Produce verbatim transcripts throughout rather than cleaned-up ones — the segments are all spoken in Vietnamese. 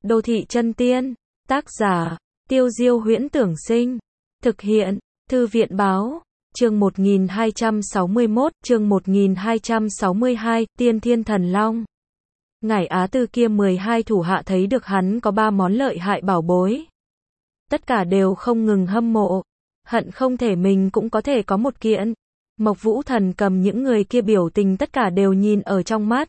Đô thị chân tiên, tác giả, Tiêu Diêu Huyễn Tưởng Sinh, thực hiện, Thư viện Báo, chương một nghìn hai trăm sáu mươi mốt, chương một nghìn hai trăm sáu mươi hai, Tiên Thiên Thần Long. Ngải Á Tư kia mười hai thủ hạ thấy được hắn có ba món lợi hại bảo bối. Tất cả đều không ngừng hâm mộ, hận không thể mình cũng có thể có một kiện. Mộc Vũ Thần cầm những người kia biểu tình tất cả đều nhìn ở trong mắt.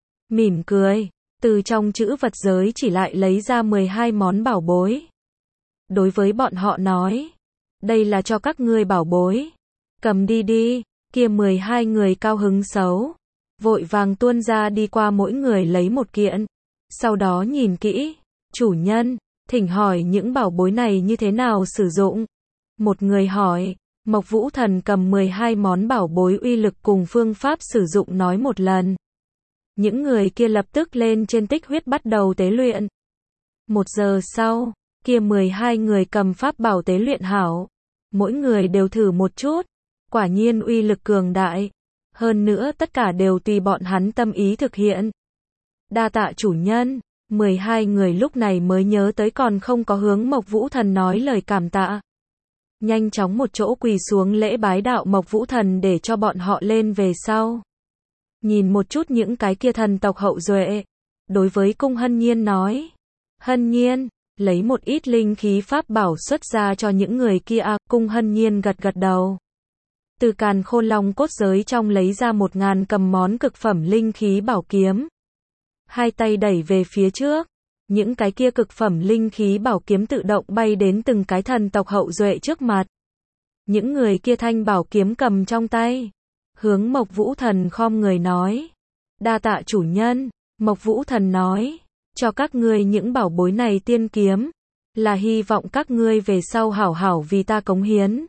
Mỉm cười, từ trong chữ vật giới chỉ lại lấy ra mười hai món bảo bối. Đối với bọn họ nói, đây là cho các ngươi bảo bối. Cầm đi đi, kia mười hai người cao hứng xấu. Vội vàng tuôn ra đi qua mỗi người lấy một kiện. Sau đó nhìn kỹ, chủ nhân, thỉnh hỏi những bảo bối này như thế nào sử dụng. Một người hỏi, Mộc Vũ Thần cầm mười hai món bảo bối uy lực cùng phương pháp sử dụng nói một lần. Những người kia lập tức lên trên tích huyết bắt đầu tế luyện. Một giờ sau, kia mười hai người cầm pháp bảo tế luyện hảo. Mỗi người đều thử một chút. Quả nhiên uy lực cường đại. Hơn nữa tất cả đều tùy bọn hắn tâm ý thực hiện. Đa tạ chủ nhân, mười hai người lúc này mới nhớ tới còn không có hướng Mộc Vũ Thần nói lời cảm tạ. Nhanh chóng một chỗ quỳ xuống lễ bái đạo Mộc Vũ Thần để cho bọn họ lên về sau. Nhìn một chút những cái kia thần tộc hậu duệ. Đối với cung Hân Nhiên nói. Hân Nhiên, lấy một ít linh khí pháp bảo xuất ra cho những người kia. À, cung Hân Nhiên gật gật đầu. Từ càn khôn long cốt giới trong lấy ra một ngàn cầm món cực phẩm linh khí bảo kiếm. Hai tay đẩy về phía trước. Những cái kia cực phẩm linh khí bảo kiếm tự động bay đến từng cái thần tộc hậu duệ trước mặt. Những người kia thanh bảo kiếm cầm trong tay. Hướng Mộc Vũ Thần khom người nói. Đa tạ chủ nhân, Mộc Vũ Thần nói. Cho các ngươi những bảo bối này tiên kiếm. Là hy vọng các ngươi về sau hảo hảo vì ta cống hiến.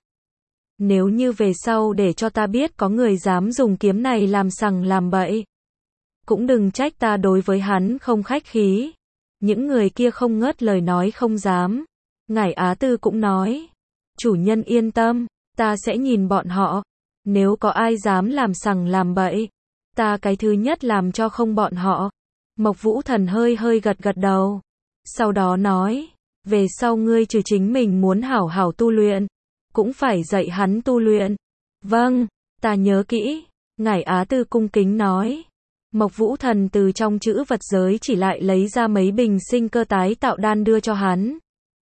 Nếu như về sau để cho ta biết có người dám dùng kiếm này làm sằng làm bậy. Cũng đừng trách ta đối với hắn không khách khí. Những người kia không ngớt lời nói không dám. Ngải Á Tư cũng nói. Chủ nhân yên tâm, ta sẽ nhìn bọn họ. Nếu có ai dám làm sằng làm bậy, ta cái thứ nhất làm cho không bọn họ. Mộc Vũ Thần hơi hơi gật gật đầu. Sau đó nói. Về sau ngươi trừ chính mình muốn hảo hảo tu luyện, cũng phải dạy hắn tu luyện. Vâng, ta nhớ kỹ. Ngải Á Tư cung kính nói. Mộc Vũ Thần từ trong chữ vật giới chỉ lại lấy ra mấy bình sinh cơ tái tạo đan đưa cho hắn.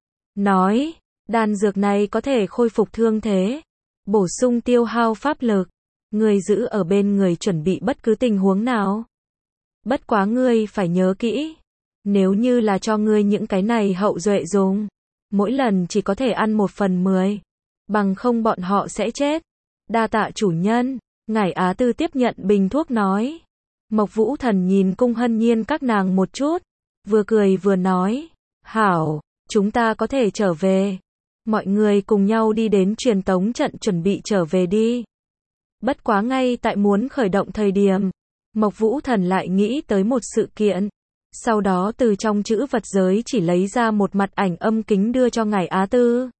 Nói, đan dược này có thể khôi phục thương thế, bổ sung tiêu hao pháp lực. Ngươi giữ ở bên người chuẩn bị bất cứ tình huống nào. Bất quá ngươi phải nhớ kỹ. Nếu như là cho ngươi những cái này hậu duệ dùng, mỗi lần chỉ có thể ăn một phần mười. Bằng không bọn họ sẽ chết. Đa tạ chủ nhân, Ngải Á Tư tiếp nhận bình thuốc nói. Mộc Vũ Thần nhìn cung Hân Nhiên các nàng một chút, vừa cười vừa nói, hảo, chúng ta có thể trở về. Mọi người cùng nhau đi đến truyền tống trận chuẩn bị trở về đi. Bất quá ngay tại muốn khởi động thời điểm, Mộc Vũ Thần lại nghĩ tới một sự kiện. Sau đó từ trong chữ vật giới chỉ lấy ra một mặt ảnh âm kính đưa cho Ngải Á Tư.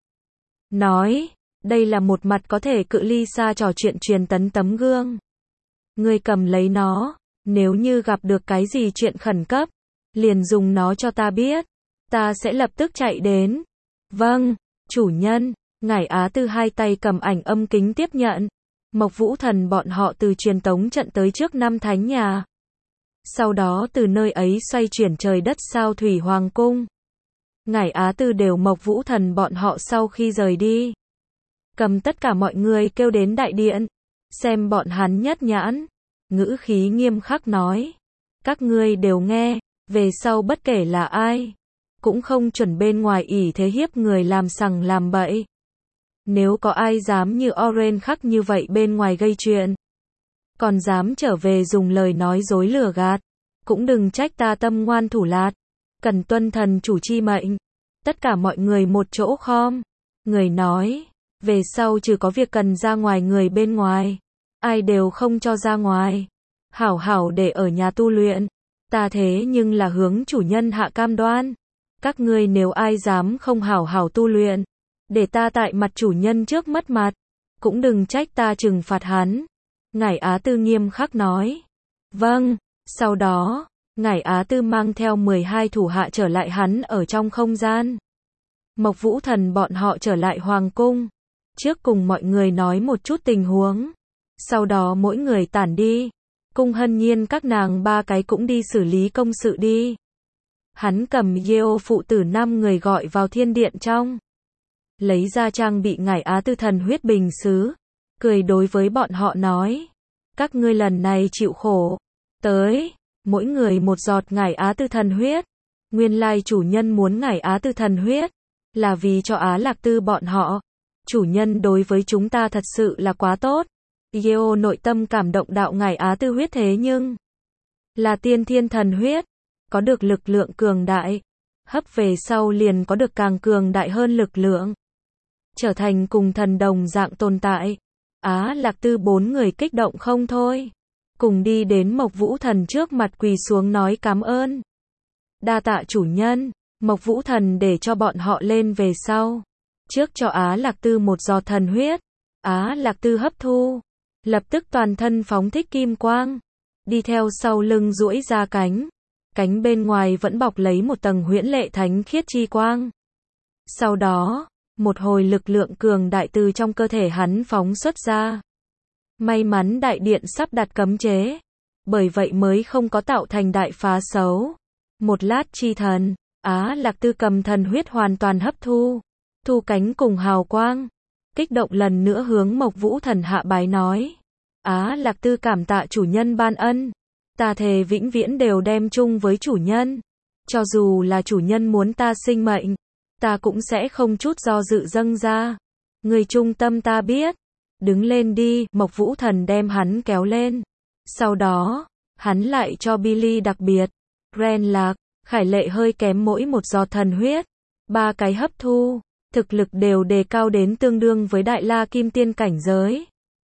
Nói, đây là một mặt có thể cự ly xa trò chuyện truyền tấn tấm gương. Ngươi cầm lấy nó. Nếu như gặp được cái gì chuyện khẩn cấp, liền dùng nó cho ta biết. Ta sẽ lập tức chạy đến. Vâng, chủ nhân. Ngải Á Tư hai tay cầm ảnh âm kính tiếp nhận. Mộc Vũ Thần bọn họ từ truyền tống trận tới trước năm thánh nhà. Sau đó từ nơi ấy xoay chuyển trời đất sao thủy hoàng cung. Ngải Á Tư đều Mộc Vũ Thần bọn họ sau khi rời đi. Cầm tất cả mọi người kêu đến đại điện. Xem bọn hắn nhất nhãn. Ngữ khí nghiêm khắc nói. Các ngươi đều nghe, về sau bất kể là ai, cũng không chuẩn bên ngoài ỷ thế hiếp người làm sằng làm bậy. Nếu có ai dám như Oren khắc như vậy bên ngoài gây chuyện, còn dám trở về dùng lời nói dối lừa gạt, cũng đừng trách ta tâm ngoan thủ lạt. Cần tuân thần chủ chi mệnh. Tất cả mọi người một chỗ khom. Người nói, về sau trừ có việc cần ra ngoài người bên ngoài, ai đều không cho ra ngoài. Hảo hảo để ở nhà tu luyện. Ta thế nhưng là hướng chủ nhân hạ cam đoan. Các ngươi nếu ai dám không hảo hảo tu luyện, để ta tại mặt chủ nhân trước mất mặt, cũng đừng trách ta trừng phạt hắn. Ngải Á Tư nghiêm khắc nói. Vâng, sau đó, Ngải Á Tư mang theo mười hai thủ hạ trở lại hắn ở trong không gian. Mộc Vũ Thần bọn họ trở lại hoàng cung. Trước cùng mọi người nói một chút tình huống. Sau đó mỗi người tản đi. Cung Hân Nhiên các nàng ba cái cũng đi xử lý công sự đi. Hắn cầm Yeo phụ tử năm người gọi vào thiên điện trong. Lấy ra trang bị Ngải Á Tư thần huyết bình sứ. Cười đối với bọn họ nói. Các ngươi lần này chịu khổ. Tới, mỗi người một giọt Ngải Á Tư thần huyết. Nguyên lai chủ nhân muốn Ngải Á Tư thần huyết. Là vì cho Á Lạc Tư bọn họ. Chủ nhân đối với chúng ta thật sự là quá tốt. Yeo nội tâm cảm động đạo Ngải Á Tư huyết thế nhưng. Là tiên thiên thần huyết. Có được lực lượng cường đại. Hấp về sau liền có được càng cường đại hơn lực lượng. Trở thành cùng thần đồng dạng tồn tại. Á Lạc Tư bốn người kích động không thôi. Cùng đi đến Mộc Vũ Thần trước mặt quỳ xuống nói cảm ơn. Đa tạ chủ nhân. Mộc Vũ Thần để cho bọn họ lên về sau. Trước cho Á Lạc Tư một giọt thần huyết. Á Lạc Tư hấp thu. Lập tức toàn thân phóng thích kim quang. Đi theo sau lưng duỗi ra cánh. Cánh bên ngoài vẫn bọc lấy một tầng huyễn lệ thánh khiết chi quang. Sau đó, một hồi lực lượng cường đại từ trong cơ thể hắn phóng xuất ra. May mắn đại điện sắp đặt cấm chế. Bởi vậy mới không có tạo thành đại phá xấu. Một lát chi thần, Á Lạc Tư cầm thần huyết hoàn toàn hấp thu. Thu cánh cùng hào quang. Kích động lần nữa hướng Mộc Vũ Thần hạ bái nói. Á Lạc Tư cảm tạ chủ nhân ban ân. Ta thề vĩnh viễn đều đem chung với chủ nhân. Cho dù là chủ nhân muốn ta sinh mệnh. Ta cũng sẽ không chút do dự dâng ra. Người trung tâm ta biết. Đứng lên đi, Mộc Vũ Thần đem hắn kéo lên. Sau đó, hắn lại cho Billy đặc biệt. Ren Lạc, Khải Lệ hơi kém mỗi một giọt thần huyết. Ba cái hấp thu. Thực lực đều đề cao đến tương đương với Đại La Kim Tiên cảnh giới.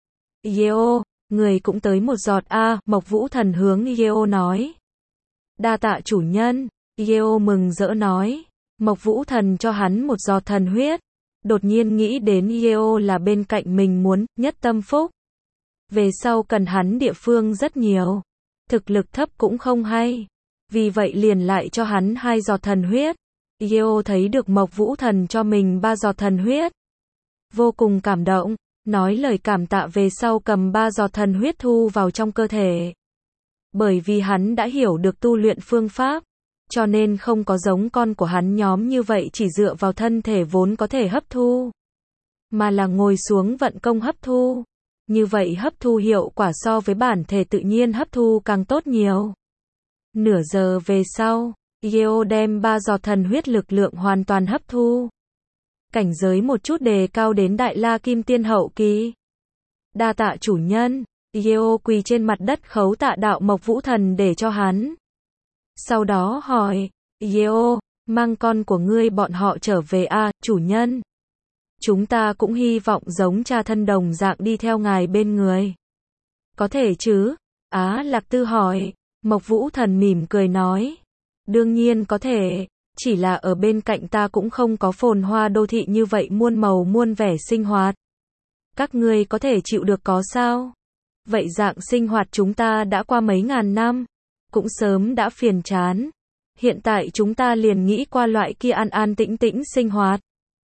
Yeo, người cũng tới một giọt a, Mộc Vũ Thần hướng Yeo nói. Đa tạ chủ nhân. Yeo mừng rỡ nói. Mộc Vũ Thần cho hắn một giọt thần huyết. Đột nhiên nghĩ đến Yeo là bên cạnh mình muốn nhất tâm phúc. Về sau cần hắn địa phương rất nhiều. Thực lực thấp cũng không hay. Vì vậy liền lại cho hắn hai giọt thần huyết. Yeo thấy được Mộc Vũ Thần cho mình ba giọt thần huyết. Vô cùng cảm động. Nói lời cảm tạ về sau cầm ba giọt thần huyết thu vào trong cơ thể. Bởi vì hắn đã hiểu được tu luyện phương pháp. Cho nên không có giống con của hắn nhóm như vậy chỉ dựa vào thân thể vốn có thể hấp thu. Mà là ngồi xuống vận công hấp thu. Như vậy hấp thu hiệu quả so với bản thể tự nhiên hấp thu càng tốt nhiều. Nửa giờ về sau, Yeo đem ba giọt thần huyết lực lượng hoàn toàn hấp thu. Cảnh giới một chút đề cao đến Đại La Kim Tiên hậu kỳ. Đa tạ chủ nhân. Yeo quỳ trên mặt đất khấu tạ đạo Mộc Vũ Thần để cho hắn. Sau đó hỏi, Yeo, mang con của ngươi bọn họ trở về a, à, chủ nhân. Chúng ta cũng hy vọng giống cha thân đồng dạng đi theo ngài bên người. Có thể chứ? Á Lạc Tư hỏi. Mộc Vũ Thần mỉm cười nói. Đương nhiên có thể, chỉ là ở bên cạnh ta cũng không có phồn hoa đô thị như vậy muôn màu muôn vẻ sinh hoạt. Các ngươi có thể chịu được có sao? Vậy dạng sinh hoạt chúng ta đã qua mấy ngàn năm. Cũng sớm đã phiền chán. Hiện tại chúng ta liền nghĩ qua loại kia an an tĩnh tĩnh sinh hoạt.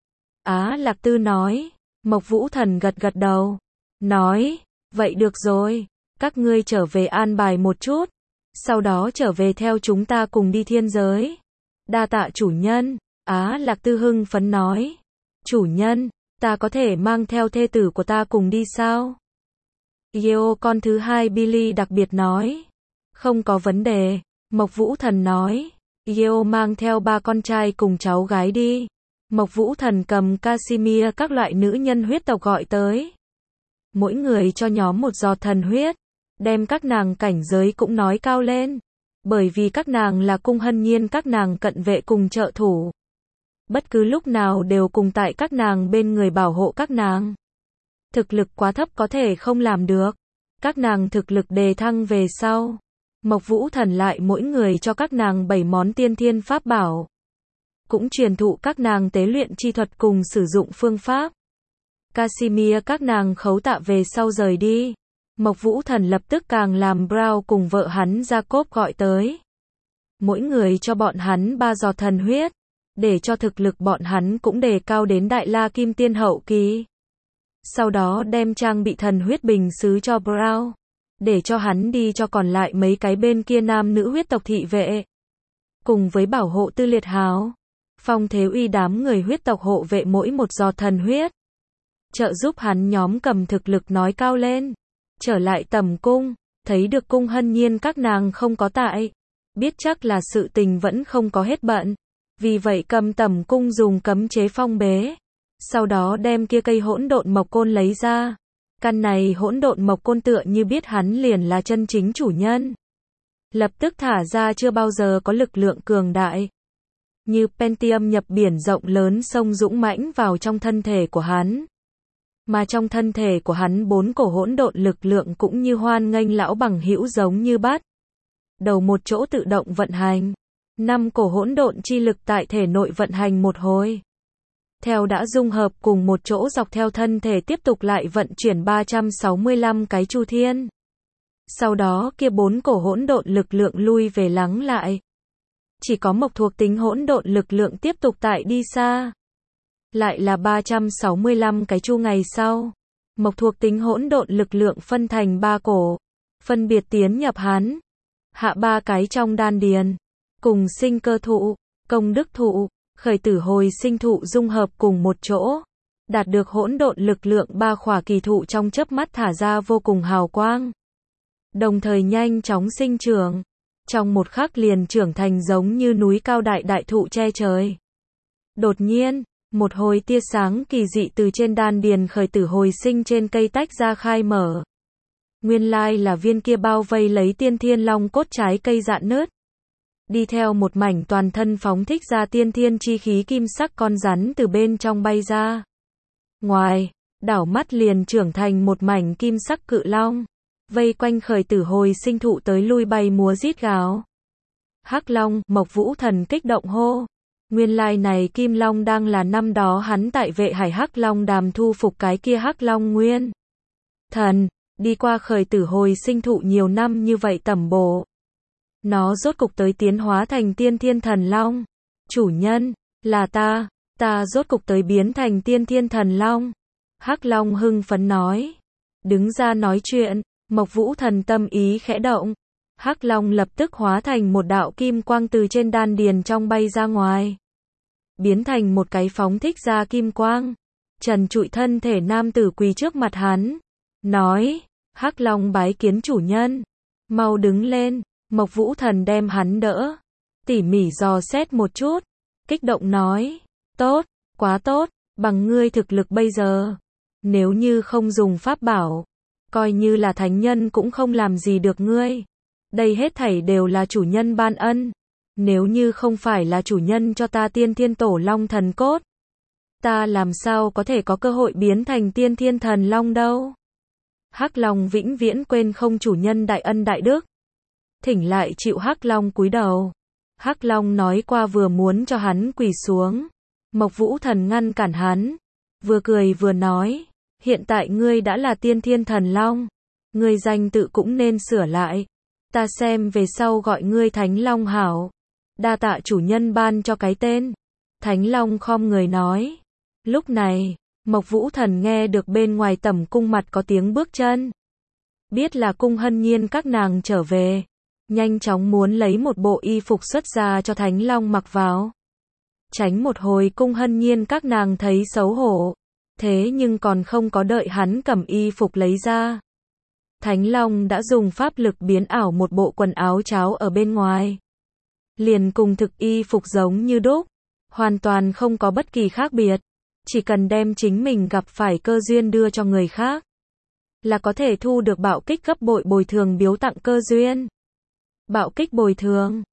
Á Lạc Tư nói. Mộc Vũ Thần gật gật đầu. Nói, vậy được rồi. Các ngươi trở về an bài một chút. Sau đó trở về theo chúng ta cùng đi thiên giới. Đa tạ chủ nhân. Á Lạc Tư hưng phấn nói. Chủ nhân, ta có thể mang theo thê tử của ta cùng đi sao? Yeo con thứ hai Billy đặc biệt nói. Không có vấn đề. Mộc Vũ Thần nói. Yeo mang theo ba con trai cùng cháu gái đi. Mộc Vũ Thần cầm Casimir các loại nữ nhân huyết tộc gọi tới. Mỗi người cho nhóm một giọt thần huyết. Đem các nàng cảnh giới cũng nói cao lên. Bởi vì các nàng là Cung Hân Nhiên các nàng cận vệ cùng trợ thủ. Bất cứ lúc nào đều cùng tại các nàng bên người bảo hộ các nàng. Thực lực quá thấp có thể không làm được. Các nàng thực lực đề thăng về sau. Mộc Vũ Thần lại mỗi người cho các nàng bảy món tiên thiên pháp bảo. Cũng truyền thụ các nàng tế luyện chi thuật cùng sử dụng phương pháp. Casimir các nàng khấu tạ về sau rời đi. Mộc Vũ Thần lập tức càng làm Brown cùng vợ hắn Jacob gọi tới. mỗi người cho bọn hắn ba giọt thần huyết, để cho thực lực bọn hắn cũng đề cao đến Đại La Kim Tiên hậu kỳ. Sau đó đem trang bị thần huyết bình sứ cho Brown, để cho hắn đi cho còn lại mấy cái bên kia nam nữ huyết tộc thị vệ. Cùng với bảo hộ Tư Liệt Hào, Phong Thế Uy đám người huyết tộc hộ vệ mỗi một giọt thần huyết, trợ giúp hắn nhóm cầm thực lực nói cao lên. Trở lại tầm cung, thấy được Cung Hân Nhiên các nàng không có tại, biết chắc là sự tình vẫn không có hết bận, vì vậy cầm tầm cung dùng cấm chế phong bế, sau đó đem kia cây hỗn độn mộc côn lấy ra. Căn này hỗn độn mộc côn tựa như biết hắn liền là chân chính chủ nhân, lập tức thả ra chưa bao giờ có lực lượng cường đại, như Pentium nhập biển rộng lớn sông dũng mãnh vào trong thân thể của hắn. Mà trong thân thể của hắn bốn cổ hỗn độn lực lượng cũng như hoan nghênh lão bằng hữu giống như bắt đầu một chỗ tự động vận hành. Năm cổ hỗn độn chi lực tại thể nội vận hành một hồi, theo đã dung hợp cùng một chỗ dọc theo thân thể tiếp tục lại vận chuyển ba trăm sáu mươi lăm cái chu thiên. Sau đó kia bốn cổ hỗn độn lực lượng lui về lắng lại. Chỉ có mộc thuộc tính hỗn độn lực lượng tiếp tục tại đi xa. Lại là ba trăm sáu mươi lăm cái chu ngày sau, mộc thuộc tính hỗn độn lực lượng phân thành ba cổ, phân biệt tiến nhập hắn hạ ba cái trong đan điền, cùng sinh cơ thụ, công đức thụ, khởi tử hồi sinh thụ dung hợp cùng một chỗ, đạt được hỗn độn lực lượng ba khỏa kỳ thụ trong chớp mắt thả ra vô cùng hào quang, đồng thời nhanh chóng sinh trưởng, trong một khắc liền trưởng thành giống như núi cao đại đại thụ che trời. Đột nhiên, một hồi tia sáng kỳ dị từ trên đan điền khởi tử hồi sinh trên cây tách ra khai mở. Nguyên lai là viên kia bao vây lấy tiên thiên long cốt trái cây rạn nứt. Đi theo một mảnh toàn thân phóng thích ra tiên thiên chi khí kim sắc con rắn từ bên trong bay ra. Ngoài, đảo mắt liền trưởng thành một mảnh kim sắc cự long, vây quanh khởi tử hồi sinh thụ tới lui bay múa rít gào. Hắc Long, Mộc Vũ Thần kích động hô. Nguyên lai này Kim Long đang là năm đó hắn tại Vệ Hải Hắc Long đàm thu phục cái kia Hắc Long Nguyên Thần, đi qua khởi tử hồi sinh thụ nhiều năm như vậy tẩm bổ. Nó rốt cục tới tiến hóa thành tiên thiên thần long. Chủ nhân, là ta, ta rốt cục tới biến thành tiên thiên thần long. Hắc Long hưng phấn nói. Đứng ra nói chuyện, Mộc Vũ Thần tâm ý khẽ động. Hắc Long lập tức hóa thành một đạo kim quang từ trên đan điền trong bay ra ngoài. Biến thành một cái phóng thích ra kim quang. Trần trụi thân thể nam tử quỳ trước mặt hắn. Nói, Hắc Long bái kiến chủ nhân. Mau đứng lên. Mộc Vũ Thần đem hắn đỡ. Tỉ mỉ dò xét một chút. Kích động nói. Tốt, quá tốt, bằng ngươi thực lực bây giờ. Nếu như không dùng pháp bảo, coi như là thánh nhân cũng không làm gì được ngươi. Đây hết thảy đều là chủ nhân ban ân. Nếu như không phải là chủ nhân cho ta tiên thiên tổ long thần cốt, ta làm sao có thể có cơ hội biến thành tiên thiên thần long đâu. Hắc Long vĩnh viễn quên không chủ nhân đại ân đại đức. Thỉnh lại chịu Hắc Long cúi đầu. Hắc Long nói qua vừa muốn cho hắn quỳ xuống. Mộc Vũ Thần ngăn cản hắn. Vừa cười vừa nói. Hiện tại ngươi đã là tiên thiên thần long. Ngươi danh tự cũng nên sửa lại. Ta xem về sau gọi ngươi Thánh Long hảo. Đa tạ chủ nhân ban cho cái tên. Thánh Long khom người nói. Lúc này, Mộc Vũ Thần nghe được bên ngoài tẩm cung mặt có tiếng bước chân. Biết là Cung Hân Nhiên các nàng trở về. Nhanh chóng muốn lấy một bộ y phục xuất ra cho Thánh Long mặc vào. Tránh một hồi Cung Hân Nhiên các nàng thấy xấu hổ. Thế nhưng còn không có đợi hắn cầm y phục lấy ra. Thánh Long đã dùng pháp lực biến ảo một bộ quần áo cháo ở bên ngoài. Liền cùng thực y phục giống như đúc. Hoàn toàn không có bất kỳ khác biệt. Chỉ cần đem chính mình gặp phải cơ duyên đưa cho người khác, là có thể thu được bạo kích gấp bội bồi thường biếu tặng cơ duyên. Bạo kích bồi thường.